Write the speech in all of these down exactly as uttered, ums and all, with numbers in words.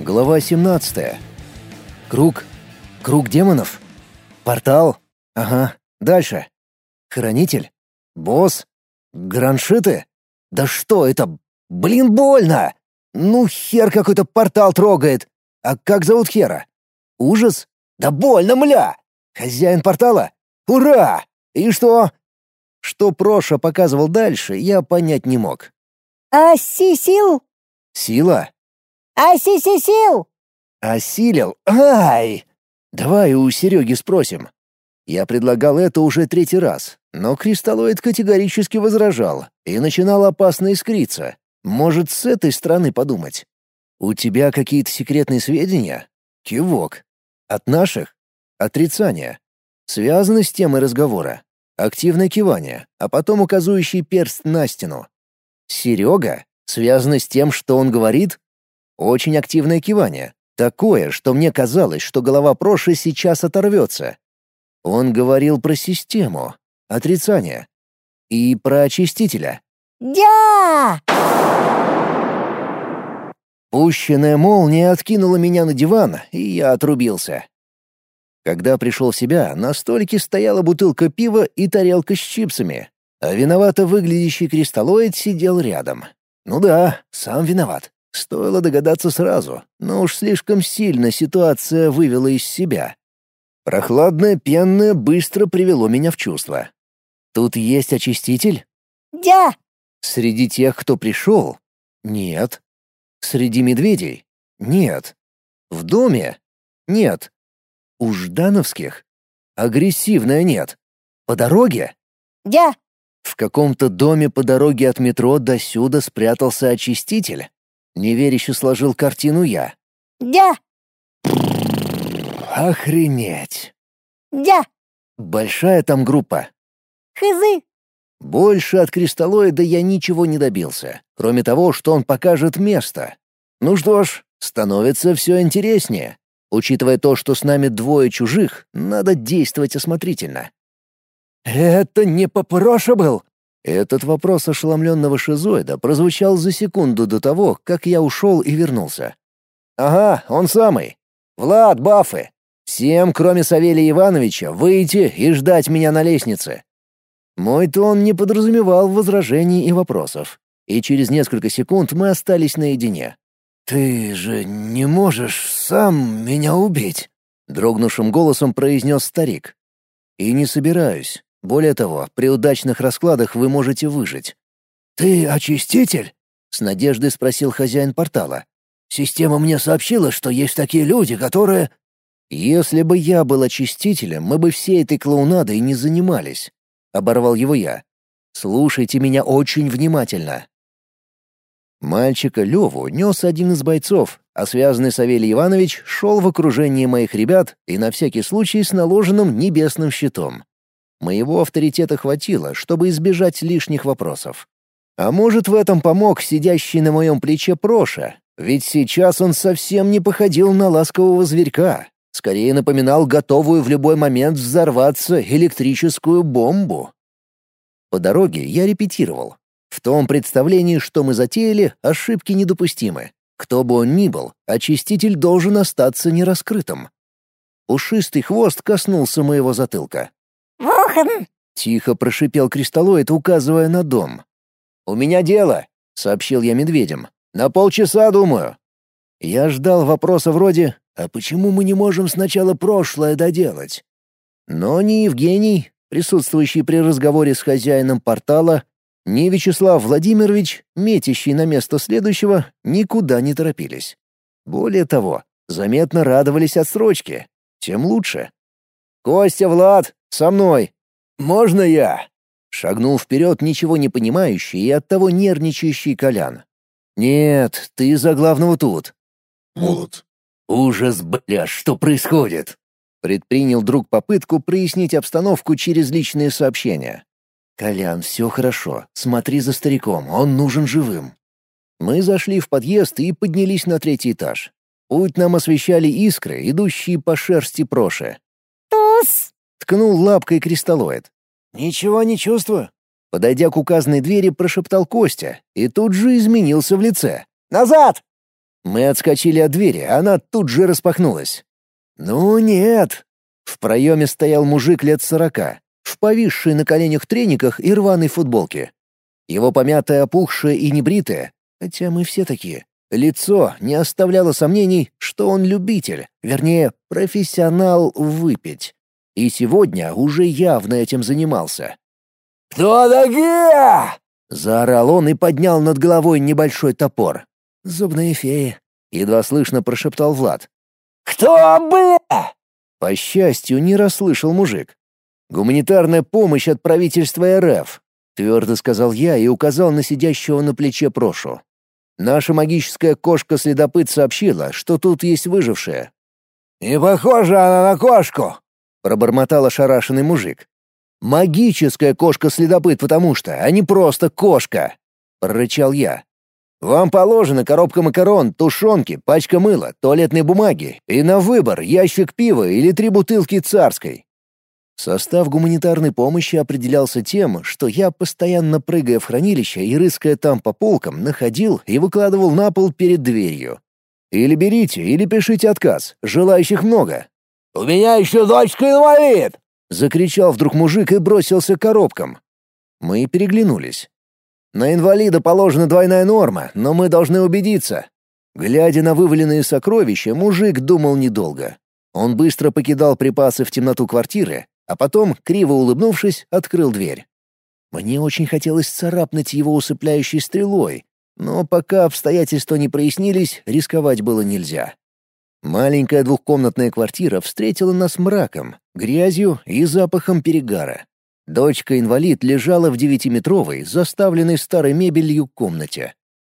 Глава семнадцатая. Круг. Круг демонов. Портал. Ага. Дальше. Хранитель. Босс. Граншиты. Да что это? Блин, больно! Ну, хер какой-то портал трогает. А как зовут хера? Ужас? Да больно, мля! Хозяин портала? Ура! И что? Что Проша показывал дальше, я понять не мог. Осисил? Сила? Осисисил? Осилил? Ай! Давай у Сереги спросим. Я предлагал это уже третий раз, но кристаллоид категорически возражал и начинал опасно искриться. Может, с этой стороны подумать? У тебя какие-то секретные сведения? Кивок. От наших? Отрицание. Связано с темой разговора. Активное кивание, а потом указывающий перст на стену. Серега? Связано с тем, что он говорит? Очень активное кивание. Такое, что мне казалось, что голова Проши сейчас оторвется. Он говорил про систему. Отрицание. И про очистителя. Да! Пущенная молния откинула меня на диван, и я отрубился. Когда пришел в себя, на столике стояла бутылка пива и тарелка с чипсами, а виновато выглядящий кристаллоид сидел рядом. Ну да, сам виноват. Стоило догадаться сразу, но уж слишком сильно ситуация вывела из себя. Прохладное пенное быстро привело меня в чувство. Тут есть очиститель? Да! Среди тех, кто пришел? Нет. Среди медведей? Нет. В доме? Нет. У ждановских? Агрессивная нет. По дороге? Да! В каком-то доме по дороге от метро до сюда спрятался очиститель? Неверяще сложил картину я. Да! Охренеть. Да! Большая там группа? Хызы! Больше от кристаллоида я ничего не добился, кроме того, что он покажет место. Ну что ж, становится все интереснее. Учитывая то, что с нами двое чужих, надо действовать осмотрительно. «Это не Попроша был?» Этот вопрос ошеломленного шизоида прозвучал за секунду до того, как я ушел и вернулся. «Ага, он самый. Влад, бафы. Всем, кроме Савелия Ивановича, выйти и ждать меня на лестнице». Мой тон не подразумевал возражений и вопросов, и через несколько секунд мы остались наедине. «Ты же не можешь сам меня убить?» — дрогнувшим голосом произнес старик. «И не собираюсь. Более того, при удачных раскладах вы можете выжить». «Ты очиститель?» — с надеждой спросил хозяин портала. «Система мне сообщила, что есть такие люди, которые...» «Если бы я был очистителем, мы бы всей этой клоунадой не занимались», — оборвал его я. «Слушайте меня очень внимательно». Мальчика Леву нес один из бойцов, а связанный Савелий Иванович шел в окружении моих ребят и на всякий случай с наложенным небесным щитом. Моего авторитета хватило, чтобы избежать лишних вопросов. А может, в этом помог сидящий на моем плече Проша, ведь сейчас он совсем не походил на ласкового зверька, скорее напоминал готовую в любой момент взорваться электрическую бомбу. По дороге я репетировал. В том представлении, что мы затеяли, ошибки недопустимы. Кто бы он ни был, очиститель должен остаться нераскрытым. Пушистый хвост коснулся моего затылка. Вухан! Тихо прошипел кристаллоид, указывая на дом. «У меня дело», — сообщил я медведям. «На полчаса, думаю». Я ждал вопроса вроде «А почему мы не можем сначала прошлое доделать?» Но ни Евгений, присутствующий при разговоре с хозяином портала, ни Вячеслав Владимирович, метящий на место следующего, никуда не торопились. Более того, заметно радовались отсрочке. Тем лучше. «Костя, Влад, со мной! Можно я?» Шагнул вперед ничего не понимающий и оттого нервничающий Колян. «Нет, ты за главного тут». «Молот». «Ужас, бля, что происходит?» Предпринял друг попытку прояснить обстановку через личные сообщения. «Колян, все хорошо. Смотри за стариком, он нужен живым». Мы зашли в подъезд и поднялись на третий этаж. Путь нам освещали искры, идущие по шерсти Проши. Туз! Ткнул лапкой кристаллоид. «Ничего не чувствую». Подойдя к указанной двери, прошептал Костя и тут же изменился в лице. «Назад!» Мы отскочили от двери, она тут же распахнулась. «Ну нет!» В проеме стоял мужик лет сорока, в повисшей на коленях трениках и рваной футболке. Его помятое, опухшее и небритое, хотя мы все такие, лицо не оставляло сомнений, что он любитель, вернее, профессионал выпить. И сегодня уже явно этим занимался. «Кто такие?» — заорал он и поднял над головой небольшой топор. «Зубные феи», — едва слышно прошептал Влад. «Кто, бля?» По счастью, не расслышал мужик. «Гуманитарная помощь от правительства РФ», — твердо сказал я и указал на сидящего на плече Прошу. «Наша магическая кошка-следопыт сообщила, что тут есть выжившая». «Не похожа она на кошку», — пробормотал ошарашенный мужик. «Магическая кошка-следопыт, потому что, а не просто кошка», — прорычал я. «Вам положена коробка макарон, тушенки, пачка мыла, туалетной бумаги и на выбор ящик пива или три бутылки царской». Состав гуманитарной помощи определялся тем, что я, постоянно прыгая в хранилище и рыская там по полкам, находил и выкладывал на пол перед дверью. «Или берите, или пишите отказ, желающих много». «У меня еще дочка инвалид!» — закричал вдруг мужик и бросился к коробкам. Мы переглянулись. На инвалида положена двойная норма, но мы должны убедиться. Глядя на вываленные сокровища, мужик думал недолго. Он быстро покидал припасы в темноту квартиры, а потом, криво улыбнувшись, открыл дверь. Мне очень хотелось царапнуть его усыпляющей стрелой, но пока обстоятельства не прояснились, рисковать было нельзя. Маленькая двухкомнатная квартира встретила нас мраком, грязью и запахом перегара. Дочка-инвалид лежала в девятиметровой, заставленной старой мебелью комнате.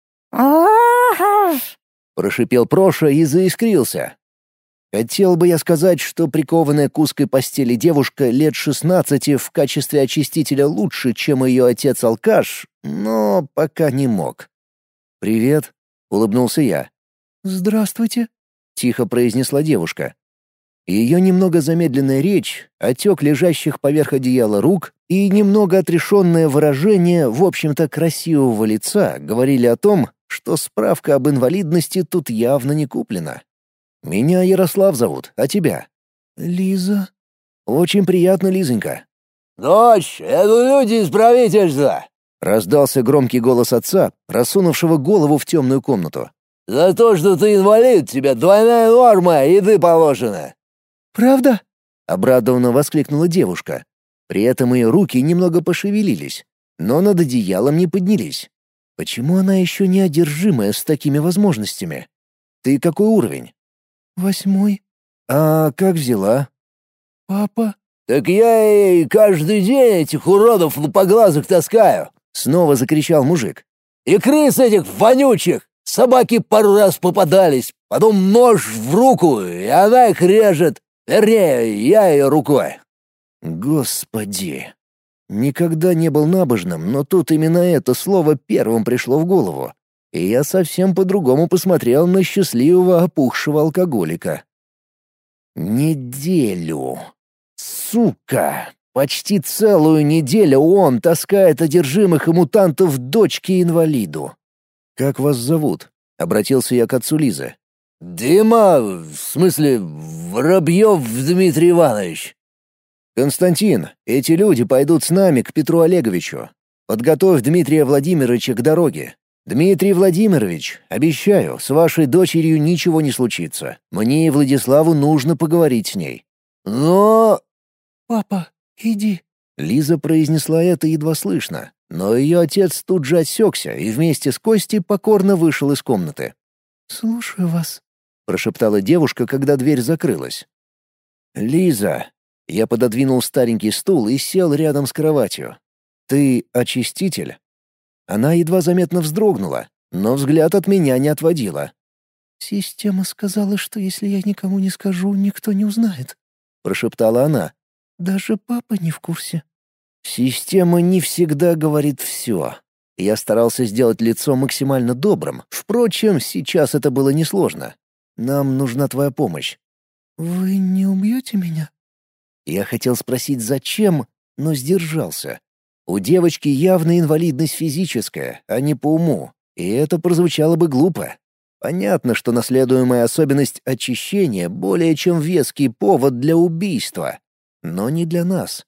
Прошипел Проша и заискрился. Хотел бы я сказать, что прикованная к узкой постели девушка лет шестнадцати в качестве очистителя лучше, чем ее отец-алкаш, но пока не мог. «Привет», — улыбнулся я. «Здравствуйте», — тихо произнесла девушка. Ее немного замедленная речь, отек лежащих поверх одеяла рук и немного отрешенное выражение, в общем-то, красивого лица говорили о том, что справка об инвалидности тут явно не куплена. «Меня Ярослав зовут, а тебя?» «Лиза». «Очень приятно, Лизонька». «Дочь, это люди из правительства!» — раздался громкий голос отца, просунувшего голову в темную комнату. «За то, что ты инвалид, тебе двойная норма еды положена». «Правда?» — обрадованно воскликнула девушка. При этом ее руки немного пошевелились, но над одеялом не поднялись. Почему она еще не одержимая с такими возможностями? Ты какой уровень? Восьмой. А как взяла? Папа. Так я ей каждый день этих уродов лупоглазых таскаю. Снова закричал мужик. И крыс этих вонючих. Собаки пару раз попадались, потом нож в руку, и она их режет. Вернее, я ее рукой. Господи. Никогда не был набожным, но тут именно это слово первым пришло в голову. И я совсем по-другому посмотрел на счастливого опухшего алкоголика. Неделю. Сука! Почти целую неделю он таскает одержимых и мутантов дочке-инвалиду. «Как вас зовут?» — обратился я к отцу Лизы. «Дима, в смысле, Воробьев Дмитрий Иванович». «Константин, эти люди пойдут с нами к Петру Олеговичу. Подготовь Дмитрия Владимировича к дороге. Дмитрий Владимирович, обещаю, с вашей дочерью ничего не случится. Мне и Владиславу нужно поговорить с ней». «Но...» «Папа, иди», — Лиза произнесла это едва слышно, но ее отец тут же отсекся и вместе с Костей покорно вышел из комнаты. «Слушаю вас», — прошептала девушка, когда дверь закрылась. «Лиза», — я пододвинул старенький стул и сел рядом с кроватью. «Ты очиститель?» Она едва заметно вздрогнула, но взгляд от меня не отводила. «Система сказала, что если я никому не скажу, никто не узнает», — прошептала она. «Даже папа не в курсе». Система не всегда говорит все. Я старался сделать лицо максимально добрым. Впрочем, сейчас это было несложно. Нам нужна твоя помощь. «Вы не убьете меня?» Я хотел спросить, зачем, но сдержался. У девочки явно инвалидность физическая, а не по уму, и это прозвучало бы глупо. Понятно, что наследуемая особенность очищения более чем веский повод для убийства, но не для нас.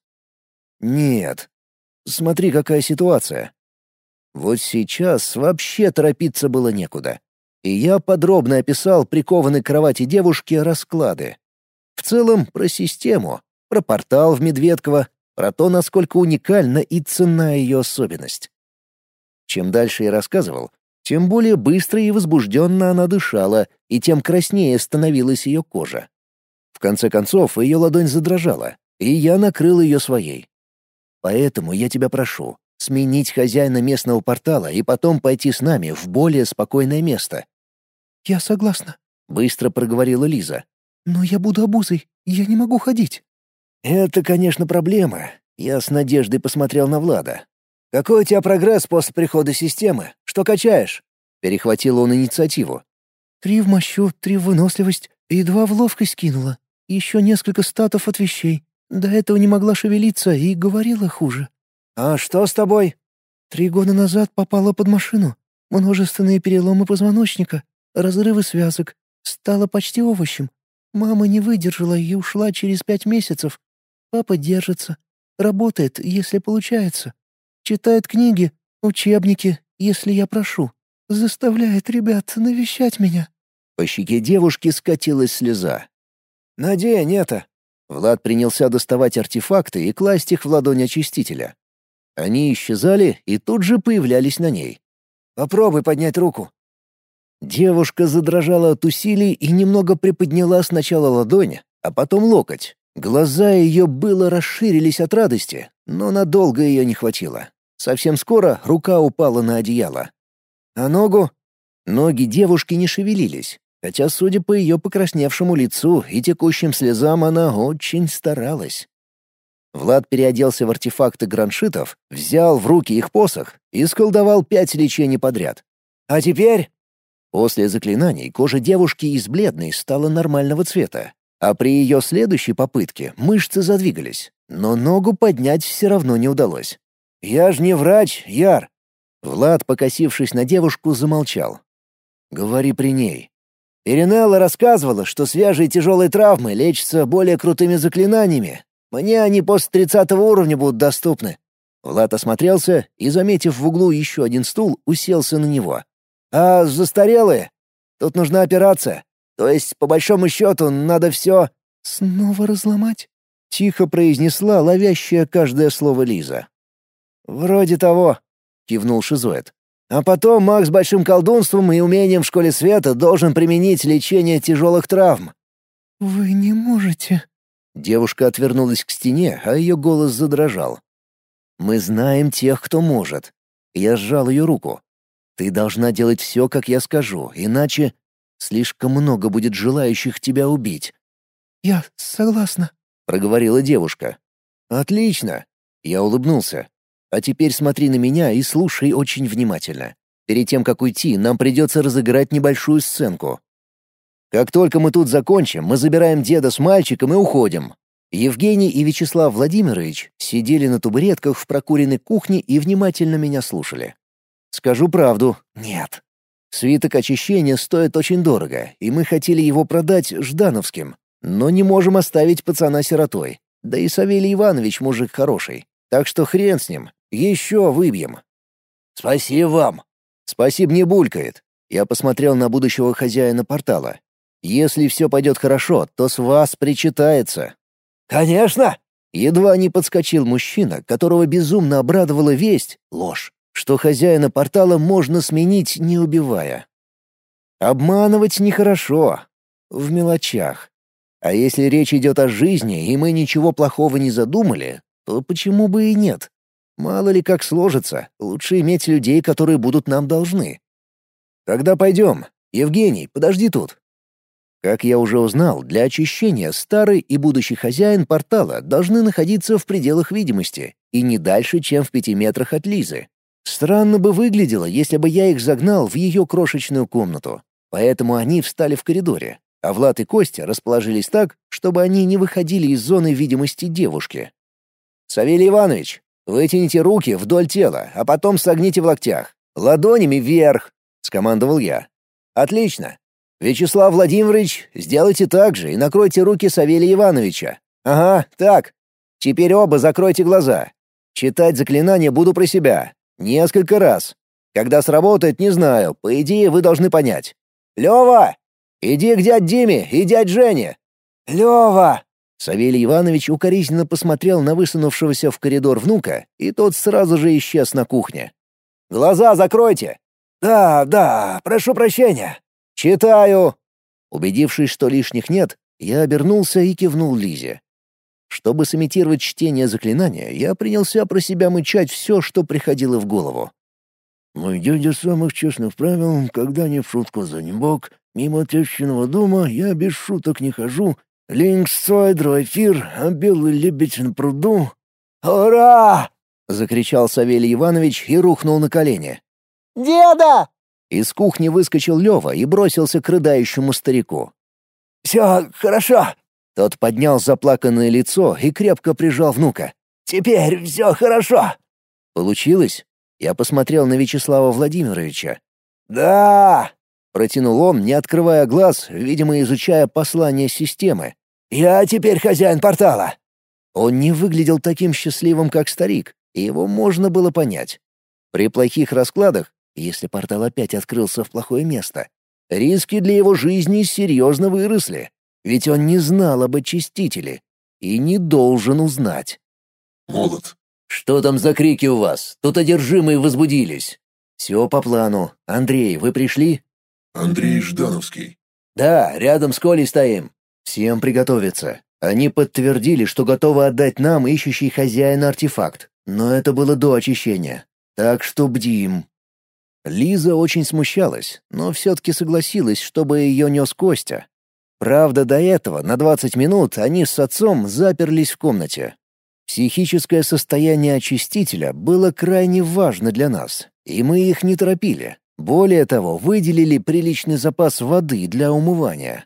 Нет. Смотри, какая ситуация. Вот сейчас вообще торопиться было некуда. И я подробно описал прикованной к кровати девушки расклады. В целом про систему, про портал в Медведково, про то, насколько уникальна и ценна ее особенность. Чем дальше я рассказывал, тем более быстро и возбужденно она дышала, и тем краснее становилась ее кожа. В конце концов, ее ладонь задрожала, и я накрыл ее своей. Поэтому я тебя прошу сменить хозяина местного портала и потом пойти с нами в более спокойное место. «Я согласна», — быстро проговорила Лиза. «Но я буду обузой, я не могу ходить». «Это, конечно, проблема». Я с надеждой посмотрел на Влада. «Какой у тебя прогресс после прихода системы? Что качаешь?» Перехватил он инициативу. «Три в мощу, три в выносливость, и два в ловкость кинула. Еще несколько статов от вещей. До этого не могла шевелиться и говорила хуже». «А что с тобой?» «Три года назад попала под машину. Множественные переломы позвоночника, разрывы связок. Стала почти овощем. Мама не выдержала и ушла через пять месяцев. Папа держится. Работает, если получается. Читает книги, учебники, если я прошу. Заставляет ребят навещать меня». По щеке девушки скатилась слеза. «Надень это!» Влад принялся доставать артефакты и класть их в ладонь очистителя. Они исчезали и тут же появлялись на ней. «Попробуй поднять руку». Девушка задрожала от усилий и немного приподняла сначала ладонь, а потом локоть. Глаза ее было расширились от радости, но надолго ее не хватило. Совсем скоро рука упала на одеяло. «А ногу?» Ноги девушки не шевелились, хотя, судя по ее покрасневшему лицу и текущим слезам, она очень старалась. Влад переоделся в артефакты граншитов, взял в руки их посох и сколдовал пять лечений подряд. «А теперь...» После заклинаний кожа девушки из бледной стала нормального цвета, а при ее следующей попытке мышцы задвигались, но ногу поднять все равно не удалось. «Я ж не врач, Яр!» Влад, покосившись на девушку, замолчал. «Говори при ней». Иринелла рассказывала, что свежие тяжелые травмы лечатся более крутыми заклинаниями. Мне они после тридцатого уровня будут доступны. Влад осмотрелся и, заметив в углу еще один стул, уселся на него. «А застарелые? Тут нужна операция. То есть, по большому счету, надо все...» «Снова разломать?» — тихо произнесла ловящая каждое слово Лиза. «Вроде того», — кивнул шизоид. «А потом маг с большим колдунством и умением в школе света должен применить лечение тяжелых травм». «Вы не можете...» Девушка отвернулась к стене, а ее голос задрожал. «Мы знаем тех, кто может». Я сжал ее руку. «Ты должна делать все, как я скажу, иначе слишком много будет желающих тебя убить». «Я согласна», — проговорила девушка. «Отлично!» — я улыбнулся. «А теперь смотри на меня и слушай очень внимательно. Перед тем, как уйти, нам придется разыграть небольшую сценку. Как только мы тут закончим, мы забираем деда с мальчиком и уходим». Евгений и Вячеслав Владимирович сидели на табуретках в прокуренной кухне и внимательно меня слушали. Скажу правду, нет. Свиток очищения стоит очень дорого, и мы хотели его продать Ждановским, но не можем оставить пацана сиротой. Да и Савелий Иванович мужик хороший, так что хрен с ним, еще выбьем. «Спасибо вам». «Спасибо не булькает». Я посмотрел на будущего хозяина портала. «Если все пойдет хорошо, то с вас причитается». «Конечно!» Едва не подскочил мужчина, которого безумно обрадовала весть, ложь, что хозяина портала можно сменить, не убивая. Обманывать нехорошо. В мелочах. А если речь идет о жизни, и мы ничего плохого не задумали, то почему бы и нет? Мало ли как сложится, лучше иметь людей, которые будут нам должны. Тогда пойдем. Евгений, подожди тут. Как я уже узнал, для очищения старый и будущий хозяин портала должны находиться в пределах видимости и не дальше, чем в пяти метрах от Лизы. Странно бы выглядело, если бы я их загнал в ее крошечную комнату. Поэтому они встали в коридоре, а Влад и Костя расположились так, чтобы они не выходили из зоны видимости девушки. «Савелий Иванович, вытяните руки вдоль тела, а потом согните в локтях. Ладонями вверх», — скомандовал я. Отлично. Вячеслав Владимирович, сделайте так же и накройте руки Савелия Ивановича. Ага, так. Теперь оба закройте глаза. Читать заклинание буду про себя. Несколько раз. Когда сработает, не знаю. По идее, вы должны понять. Лёва! Иди к дядь Диме и дядь Жене. Лёва! Савелий Иванович укоризненно посмотрел на высунувшегося в коридор внука, и тот сразу же исчез на кухне. «Глаза закройте!» «Да, да, прошу прощения». «Читаю!» Убедившись, что лишних нет, я обернулся и кивнул Лизе. Чтобы сымитировать чтение заклинания, я принялся про себя мычать все, что приходило в голову. «Мой дядя самых честных правил, когда не в шутку за ним бог, мимо тещиного дома я без шуток не хожу, линкс цойдро эфир, а белый лебедь на пруду». «Ура!» — закричал Савелий Иванович и рухнул на колени. Деда! Из кухни выскочил Лёва и бросился к рыдающему старику. Все хорошо. Тот поднял заплаканное лицо и крепко прижал внука. Теперь все хорошо. Получилось? Я посмотрел на Вячеслава Владимировича. Да! Протянул он, не открывая глаз, видимо, изучая послание системы. Я теперь хозяин портала. Он не выглядел таким счастливым, как старик, и его можно было понять. При плохих раскладах, если портал опять открылся в плохое место, риски для его жизни серьезно выросли, ведь он не знал об очистителе и не должен узнать. Молот. «Что там за крики у вас? Тут одержимые возбудились». «Все по плану. Андрей, вы пришли?» Андрей Ждановский. «Да, рядом с Колей стоим. Всем приготовиться. Они подтвердили, что готовы отдать нам ищущий хозяина артефакт, но это было до очищения. Так что бдим». Лиза очень смущалась, но все-таки согласилась, чтобы ее нес Костя. Правда, до этого на двадцать минут они с отцом заперлись в комнате. Психическое состояние очистителя было крайне важно для нас, и мы их не торопили. Более того, выделили приличный запас воды для умывания.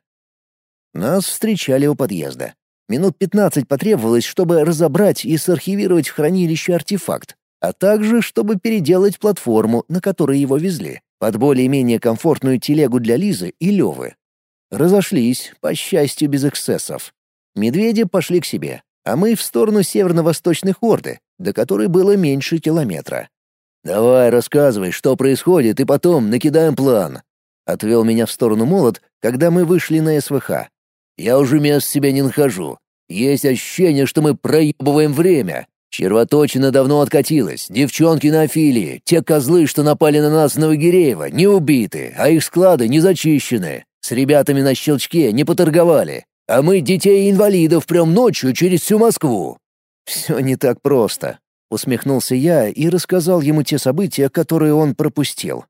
Нас встречали у подъезда. Минут пятнадцать потребовалось, чтобы разобрать и сархивировать в хранилище артефакт, а также чтобы переделать платформу, на которой его везли, под более-менее комфортную телегу для Лизы и Лёвы. Разошлись, по счастью, без эксцессов. Медведи пошли к себе, а мы в сторону северно-восточной хорды, до которой было меньше километра. «Давай, рассказывай, что происходит, и потом накидаем план», — отвел меня в сторону Молот, когда мы вышли на СВХ. «Я уже мест себе не нахожу. Есть ощущение, что мы проебываем время. Червоточина давно откатилась, девчонки на Афилии, те козлы, что напали на нас в Новогиреево, не убиты, а их склады не зачищены. С ребятами на щелчке не поторговали, а мы детей и инвалидов прям ночью через всю Москву». «Все не так просто», — усмехнулся я и рассказал ему те события, которые он пропустил.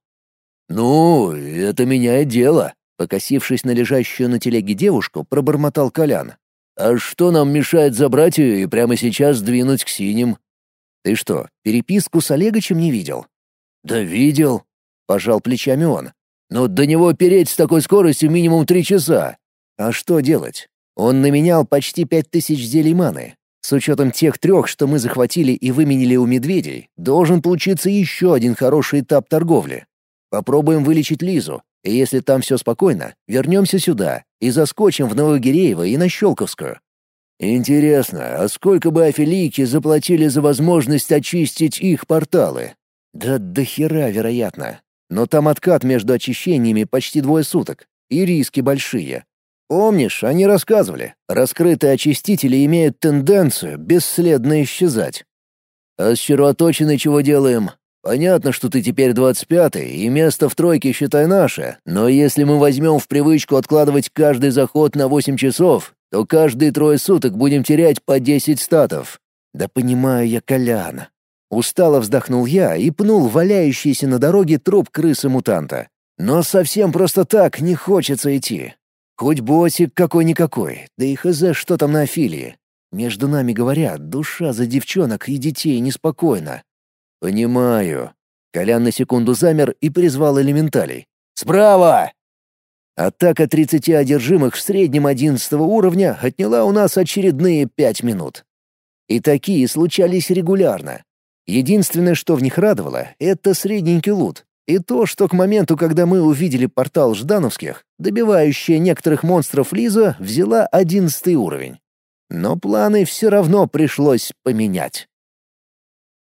«Ну, это меняет дело», — покосившись на лежащую на телеге девушку, пробормотал Колян. «А что нам мешает забрать ее и прямо сейчас двинуть к синим?» «Ты что, переписку с Олегочем не видел?» «Да видел», — пожал плечами он. «Но до него переть с такой скоростью минимум три часа. А что делать? Он наменял почти пять тысяч зелий маны. С учетом тех трех, что мы захватили и выменили у медведей, должен получиться еще один хороший этап торговли. Попробуем вылечить Лизу, и если там все спокойно, вернемся сюда и заскочим в Новогиреево и на Щелковскую». «Интересно, а сколько бы афилийки заплатили за возможность очистить их порталы?» «Да до хера, вероятно. Но там откат между очищениями почти двое суток, и риски большие. Помнишь, они рассказывали, раскрытые очистители имеют тенденцию бесследно исчезать. А с червоточиной чего делаем? Понятно, что ты теперь двадцать пятый, и место в тройке считай наше, но если мы возьмем в привычку откладывать каждый заход на восемь часов, то каждые трое суток будем терять по десять статов». «Да понимаю я, Колян». Устало вздохнул я и пнул валяющийся на дороге труп крысы-мутанта. «Но совсем просто так не хочется идти. Хоть боссик какой-никакой, да и хз, что там на Афилии. Между нами говоря, душа за девчонок и детей неспокойна». «Понимаю». Колян на секунду замер и призвал элементалей. «Справа!» Атака тридцати одержимых в среднем одиннадцатого уровня отняла у нас очередные пять минут. И такие случались регулярно. Единственное, что в них радовало, это средненький лут, И то, что к моменту, когда мы увидели портал Ждановских, добивающая некоторых монстров Лиза взяла одиннадцатый уровень. Но планы все равно пришлось поменять.